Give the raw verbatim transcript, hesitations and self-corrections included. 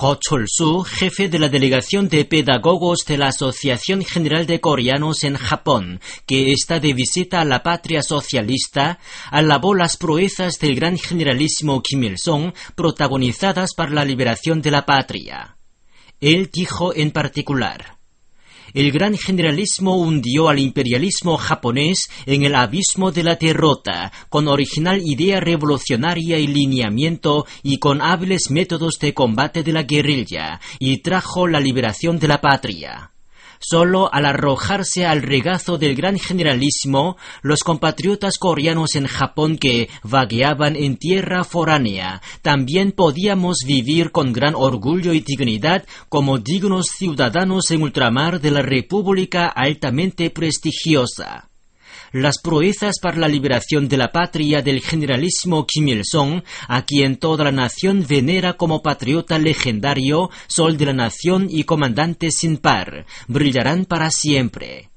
Ko Chol-su, jefe de la delegación de pedagogos de la Asociación General de Coreanos en Japón, que está de visita a la patria socialista, alabó las proezas del gran generalísimo Kim Il-sung protagonizadas para la liberación de la patria. Él dijo en particular: el gran generalismo hundió al imperialismo japonés en el abismo de la derrota, con original idea revolucionaria y lineamiento y con hábiles métodos de combate de la guerrilla, y trajo la liberación de la patria. Solo al arrojarse al regazo del gran generalismo, los compatriotas coreanos en Japón que vagueaban en tierra foránea, también podíamos vivir con gran orgullo y dignidad como dignos ciudadanos en ultramar de la república altamente prestigiosa. Las proezas para la liberación de la patria del generalísimo Kim Il-sung, a quien toda la nación venera como patriota legendario, sol de la nación y comandante sin par, brillarán para siempre.